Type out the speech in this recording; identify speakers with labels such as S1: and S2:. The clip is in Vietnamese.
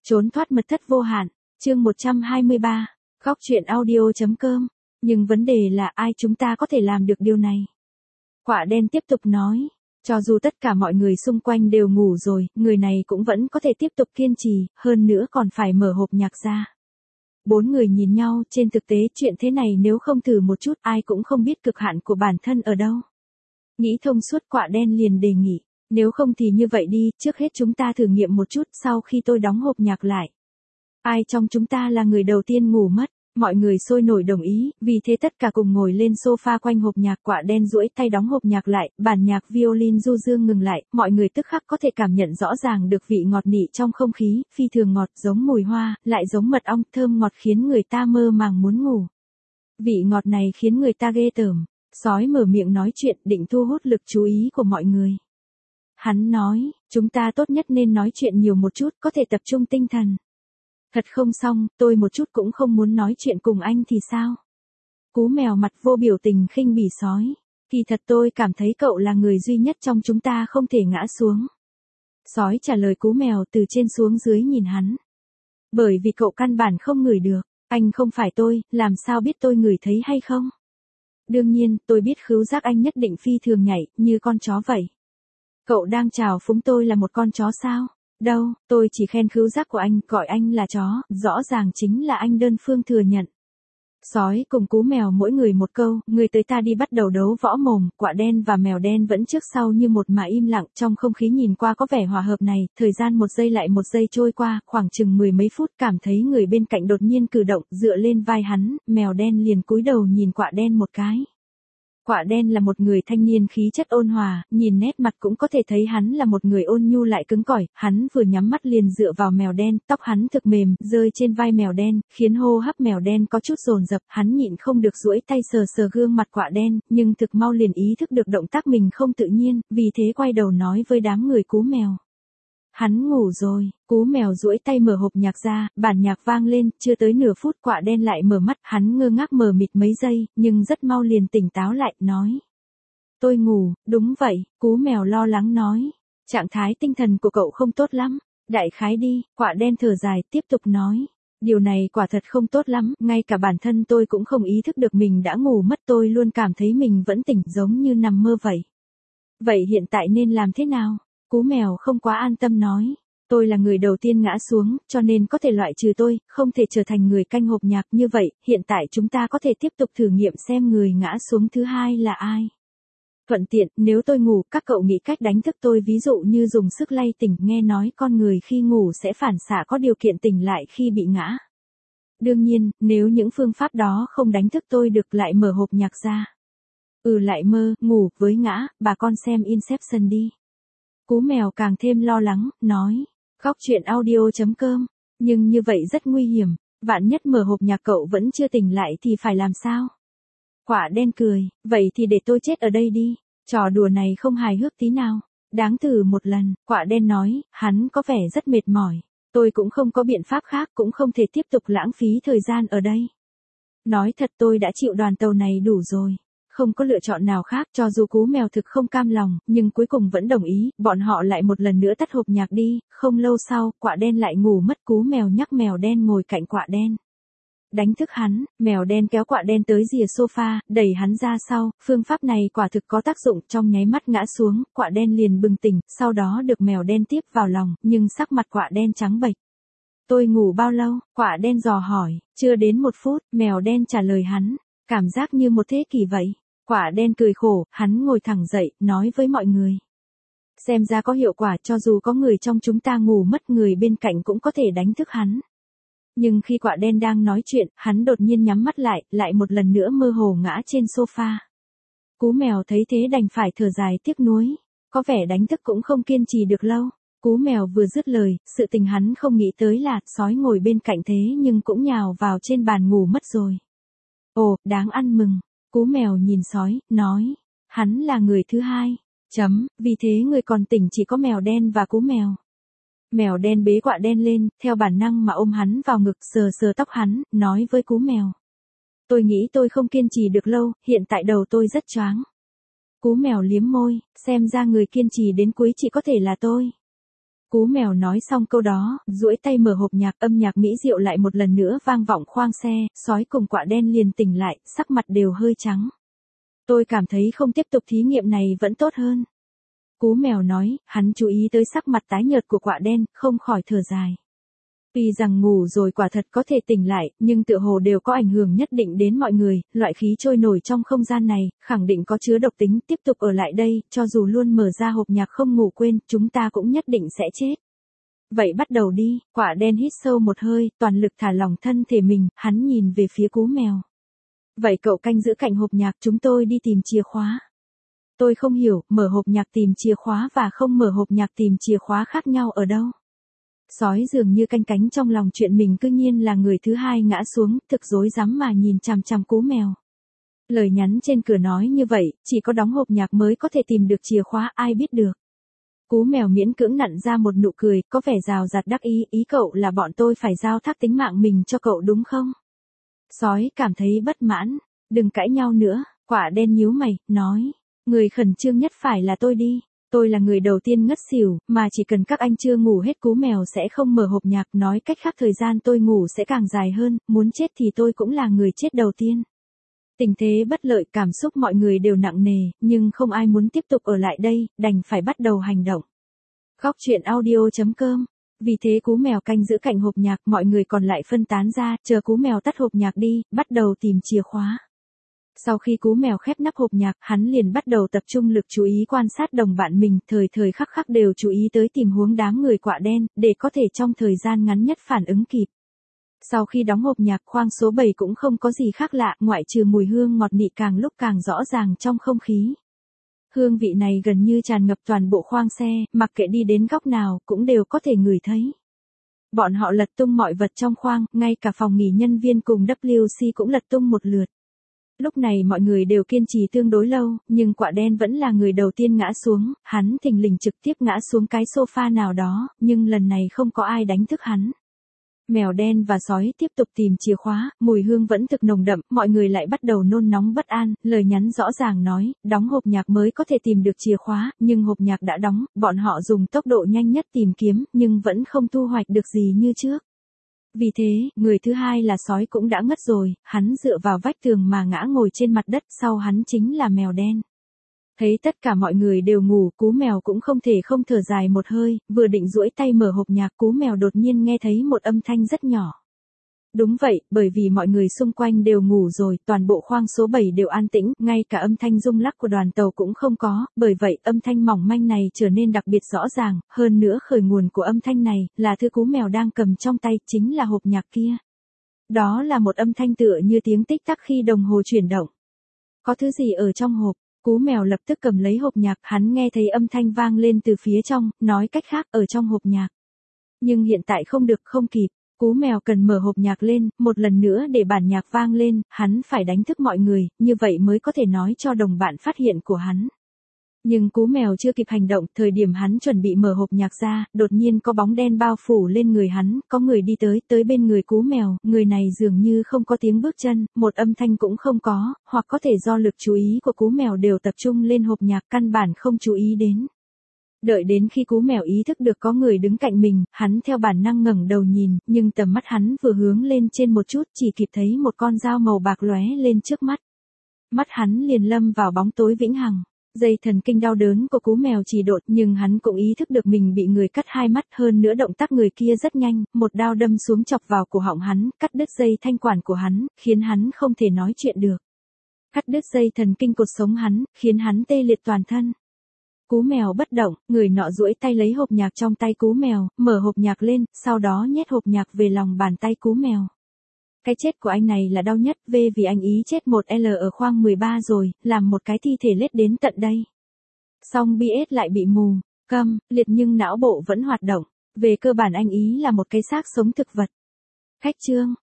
S1: Trốn thoát mật thất vô hạn, chương 123, góc truyện audio.com, nhưng vấn đề là ai chúng ta có thể làm được điều này? Quạ đen tiếp tục nói, cho dù tất cả mọi người xung quanh đều ngủ rồi, người này cũng vẫn có thể tiếp tục kiên trì, hơn nữa còn phải mở hộp nhạc ra. Bốn người nhìn nhau, trên thực tế chuyện thế này nếu không thử một chút ai cũng không biết cực hạn của bản thân ở đâu. Nghĩ thông suốt quạ đen liền đề nghị, nếu không thì như vậy đi, trước hết chúng ta thử nghiệm một chút sau khi tôi đóng hộp nhạc lại. Ai trong chúng ta là người đầu tiên ngủ mất? Mọi người sôi nổi đồng ý, vì thế tất cả cùng ngồi lên sofa quanh hộp nhạc. Quạ đen duỗi tay đóng hộp nhạc lại, bản nhạc violin du dương ngừng lại, mọi người tức khắc có thể cảm nhận rõ ràng được vị ngọt nị trong không khí, phi thường ngọt giống mùi hoa, lại giống mật ong, thơm ngọt khiến người ta mơ màng muốn ngủ. Vị ngọt này khiến người ta ghê tởm. Sói mở miệng nói chuyện định thu hút lực chú ý của mọi người. Hắn nói, chúng ta tốt nhất nên nói chuyện nhiều một chút, có thể tập trung tinh thần. Thật không xong, tôi một chút cũng không muốn nói chuyện cùng anh thì sao? Cú mèo mặt vô biểu tình khinh bỉ sói. Kỳ thật tôi cảm thấy cậu là người duy nhất trong chúng ta không thể ngã xuống. Sói trả lời cú mèo từ trên xuống dưới nhìn hắn. Bởi vì cậu căn bản không ngửi được, anh không phải tôi, làm sao biết tôi ngửi thấy hay không? Đương nhiên, tôi biết khứu giác anh nhất định phi thường nhạy, như con chó vậy. Cậu đang chào phúng tôi là một con chó sao? Đâu, tôi chỉ khen khứu giác của anh, gọi anh là chó, rõ ràng chính là anh đơn phương thừa nhận. Sói cùng cú mèo mỗi người một câu, người tới ta đi bắt đầu đấu võ mồm, quạ đen và mèo đen vẫn trước sau như một mà im lặng, trong không khí nhìn qua có vẻ hòa hợp này, thời gian một giây lại một giây trôi qua, khoảng chừng mười mấy phút cảm thấy người bên cạnh đột nhiên cử động, dựa lên vai hắn, mèo đen liền cúi đầu nhìn quạ đen một cái. Quạ đen là một người thanh niên khí chất ôn hòa, nhìn nét mặt cũng có thể thấy hắn là một người ôn nhu lại cứng cỏi, hắn vừa nhắm mắt liền dựa vào mèo đen, tóc hắn thực mềm, rơi trên vai mèo đen, khiến hô hấp mèo đen có chút dồn dập, hắn nhịn không được duỗi tay sờ sờ gương mặt quạ đen, nhưng thực mau liền ý thức được động tác mình không tự nhiên, vì thế quay đầu nói với đám người cú mèo. Hắn ngủ rồi, cú mèo duỗi tay mở hộp nhạc ra, bản nhạc vang lên, chưa tới nửa phút quạ đen lại mở mắt, hắn ngơ ngác mờ mịt mấy giây, nhưng rất mau liền tỉnh táo lại, nói. Tôi ngủ, đúng vậy, cú mèo lo lắng nói. Trạng thái tinh thần của cậu không tốt lắm, đại khái đi, quạ đen thở dài, tiếp tục nói. Điều này quả thật không tốt lắm, ngay cả bản thân tôi cũng không ý thức được mình đã ngủ mất, tôi luôn cảm thấy mình vẫn tỉnh giống như nằm mơ vậy. Vậy hiện tại nên làm thế nào? Cú mèo không quá an tâm nói, tôi là người đầu tiên ngã xuống, cho nên có thể loại trừ tôi, không thể trở thành người canh hộp nhạc như vậy, hiện tại chúng ta có thể tiếp tục thử nghiệm xem người ngã xuống thứ hai là ai. Thuận tiện, nếu tôi ngủ, các cậu nghĩ cách đánh thức tôi, ví dụ như dùng sức lay tỉnh, nghe nói con người khi ngủ sẽ phản xạ có điều kiện tỉnh lại khi bị ngã. Đương nhiên, nếu những phương pháp đó không đánh thức tôi được lại mở hộp nhạc ra. Lại mơ, ngủ, với ngã, bà con xem Inception đi. Cú mèo càng thêm lo lắng, nói, góc truyện audio.com, nhưng như vậy rất nguy hiểm, vạn nhất mở hộp nhạc cậu vẫn chưa tỉnh lại thì phải làm sao? Quạ đen cười, vậy thì để tôi chết ở đây đi, trò đùa này không hài hước tí nào, đáng thử một lần, quạ đen nói, hắn có vẻ rất mệt mỏi, tôi cũng không có biện pháp khác, cũng không thể tiếp tục lãng phí thời gian ở đây. Nói thật tôi đã chịu đoàn tàu này đủ rồi. Không có lựa chọn nào khác, cho dù cú mèo thực không cam lòng, nhưng cuối cùng vẫn đồng ý, bọn họ lại một lần nữa tắt hộp nhạc đi, không lâu sau, quạ đen lại ngủ mất, cú mèo nhắc mèo đen ngồi cạnh quạ đen. Đánh thức hắn, mèo đen kéo quạ đen tới rìa sofa, đẩy hắn ra sau, phương pháp này quả thực có tác dụng, trong nháy mắt ngã xuống, quạ đen liền bừng tỉnh, sau đó được mèo đen tiếp vào lòng, nhưng sắc mặt quạ đen trắng bệch. Tôi ngủ bao lâu? Quạ đen dò hỏi, chưa đến 1 phút, mèo đen trả lời hắn, cảm giác như một thế kỷ vậy. Quạ đen cười khổ, hắn ngồi thẳng dậy, nói với mọi người. Xem ra có hiệu quả, cho dù có người trong chúng ta ngủ mất, người bên cạnh cũng có thể đánh thức hắn. Nhưng khi quạ đen đang nói chuyện, hắn đột nhiên nhắm mắt lại một lần nữa mơ hồ ngã trên sofa. Cú mèo thấy thế đành phải thở dài tiếc nuối, có vẻ đánh thức cũng không kiên trì được lâu. Cú mèo vừa dứt lời, sự tình hắn không nghĩ tới là sói ngồi bên cạnh thế nhưng cũng nhào vào trên bàn ngủ mất rồi. Ồ, đáng ăn mừng. Cú mèo nhìn sói, nói, hắn là người thứ hai. Vì thế người còn tỉnh chỉ có mèo đen và cú mèo. Mèo đen bế quạ đen lên, theo bản năng mà ôm hắn vào ngực, sờ sờ tóc hắn, nói với cú mèo. Tôi nghĩ tôi không kiên trì được lâu, hiện tại đầu tôi rất choáng. Cú mèo liếm môi, xem ra người kiên trì đến cuối chỉ có thể là tôi. Cú mèo nói xong câu đó, duỗi tay mở hộp nhạc, âm nhạc mỹ diệu lại một lần nữa vang vọng khoang xe, sói cùng quạ đen liền tỉnh lại, sắc mặt đều hơi trắng. Tôi cảm thấy không tiếp tục thí nghiệm này vẫn tốt hơn. Cú mèo nói, hắn chú ý tới sắc mặt tái nhợt của quạ đen, không khỏi thở dài. Vì rằng ngủ rồi quả thật có thể tỉnh lại, nhưng tựa hồ đều có ảnh hưởng nhất định đến mọi người, loại khí trôi nổi trong không gian này, khẳng định có chứa độc tính, tiếp tục ở lại đây, cho dù luôn mở ra hộp nhạc không ngủ quên, chúng ta cũng nhất định sẽ chết. Vậy bắt đầu đi, quạ đen hít sâu một hơi, toàn lực thả lỏng thân thể mình, hắn nhìn về phía cú mèo. Vậy cậu canh giữ cạnh hộp nhạc, chúng tôi đi tìm chìa khóa. Tôi không hiểu, mở hộp nhạc tìm chìa khóa và không mở hộp nhạc tìm chìa khóa khác nhau ở đâu. Sói dường như canh cánh trong lòng chuyện mình cư nhiên là người thứ hai ngã xuống, thực rối rắm mà nhìn chằm chằm cú mèo. Lời nhắn trên cửa nói như vậy, chỉ có đóng hộp nhạc mới có thể tìm được chìa khóa, ai biết được. Cú mèo miễn cưỡng nặn ra một nụ cười, có vẻ rào rạt đắc ý cậu là bọn tôi phải giao thác tính mạng mình cho cậu đúng không? Sói cảm thấy bất mãn, đừng cãi nhau nữa, quạ đen nhíu mày, nói, người khẩn trương nhất phải là tôi đi. Tôi là người đầu tiên ngất xỉu, mà chỉ cần các anh chưa ngủ hết cú mèo sẽ không mở hộp nhạc, nói cách khác thời gian tôi ngủ sẽ càng dài hơn, muốn chết thì tôi cũng là người chết đầu tiên. Tình thế bất lợi, cảm xúc mọi người đều nặng nề, nhưng không ai muốn tiếp tục ở lại đây, đành phải bắt đầu hành động. Góc truyện audio.com. Vì thế cú mèo canh giữ cạnh hộp nhạc, mọi người còn lại phân tán ra, chờ cú mèo tắt hộp nhạc đi, bắt đầu tìm chìa khóa. Sau khi cú mèo khép nắp hộp nhạc, hắn liền bắt đầu tập trung lực chú ý quan sát đồng bạn mình, thời thời khắc khắc đều chú ý tới tình huống đám người quạ đen, để có thể trong thời gian ngắn nhất phản ứng kịp. Sau khi đóng hộp nhạc, khoang số 7 cũng không có gì khác lạ, ngoại trừ mùi hương ngọt nị càng lúc càng rõ ràng trong không khí. Hương vị này gần như tràn ngập toàn bộ khoang xe, mặc kệ đi đến góc nào, cũng đều có thể ngửi thấy. Bọn họ lật tung mọi vật trong khoang, ngay cả phòng nghỉ nhân viên cùng WC cũng lật tung một lượt. Lúc này mọi người đều kiên trì tương đối lâu, nhưng quạ đen vẫn là người đầu tiên ngã xuống, hắn thình lình trực tiếp ngã xuống cái sofa nào đó, nhưng lần này không có ai đánh thức hắn. Mèo đen và sói tiếp tục tìm chìa khóa, mùi hương vẫn thực nồng đậm, mọi người lại bắt đầu nôn nóng bất an, lời nhắn rõ ràng nói, đóng hộp nhạc mới có thể tìm được chìa khóa, nhưng hộp nhạc đã đóng, bọn họ dùng tốc độ nhanh nhất tìm kiếm, nhưng vẫn không thu hoạch được gì như trước. Vì thế, người thứ hai là sói cũng đã ngất rồi, hắn dựa vào vách tường mà ngã ngồi trên mặt đất, sau hắn chính là mèo đen. Thấy tất cả mọi người đều ngủ, cú mèo cũng không thể không thở dài một hơi, vừa định duỗi tay mở hộp nhạc, cú mèo đột nhiên nghe thấy một âm thanh rất nhỏ. Đúng vậy, bởi vì mọi người xung quanh đều ngủ rồi, toàn bộ khoang số 7 đều an tĩnh, ngay cả âm thanh rung lắc của đoàn tàu cũng không có, bởi vậy âm thanh mỏng manh này trở nên đặc biệt rõ ràng, hơn nữa khởi nguồn của âm thanh này, là thứ cú mèo đang cầm trong tay, chính là hộp nhạc kia. Đó là một âm thanh tựa như tiếng tích tắc khi đồng hồ chuyển động. Có thứ gì ở trong hộp? Cú mèo lập tức cầm lấy hộp nhạc, hắn nghe thấy âm thanh vang lên từ phía trong, nói cách khác ở trong hộp nhạc. Nhưng hiện tại không được, không kịp. Cú mèo cần mở hộp nhạc lên, một lần nữa để bản nhạc vang lên, hắn phải đánh thức mọi người, như vậy mới có thể nói cho đồng bạn phát hiện của hắn. Nhưng cú mèo chưa kịp hành động, thời điểm hắn chuẩn bị mở hộp nhạc ra, đột nhiên có bóng đen bao phủ lên người hắn, có người đi tới bên người cú mèo, người này dường như không có tiếng bước chân, một âm thanh cũng không có, hoặc có thể do lực chú ý của cú mèo đều tập trung lên hộp nhạc, căn bản không chú ý đến. Đợi đến khi cú mèo ý thức được có người đứng cạnh mình, hắn theo bản năng ngẩng đầu nhìn, nhưng tầm mắt hắn vừa hướng lên trên một chút, chỉ kịp thấy một con dao màu bạc lóe lên trước mắt. Mắt hắn liền lâm vào bóng tối vĩnh hằng. Dây thần kinh đau đớn của cú mèo chỉ đột, nhưng hắn cũng ý thức được mình bị người cắt hai mắt, hơn nữa động tác người kia rất nhanh, một đao đâm xuống chọc vào cổ họng hắn, cắt đứt dây thanh quản của hắn, khiến hắn không thể nói chuyện được. Cắt đứt dây thần kinh cột sống hắn, khiến hắn tê liệt toàn thân. Cú mèo bất động, người nọ duỗi tay lấy hộp nhạc trong tay cú mèo, mở hộp nhạc lên, sau đó nhét hộp nhạc về lòng bàn tay cú mèo. Cái chết của anh này là đau nhất, vì anh ý chết một L ở khoang 13 rồi, làm một cái thi thể lết đến tận đây. Song BS lại bị mù, câm, liệt nhưng não bộ vẫn hoạt động. Về cơ bản anh ý là một cái xác sống thực vật. Khách chương.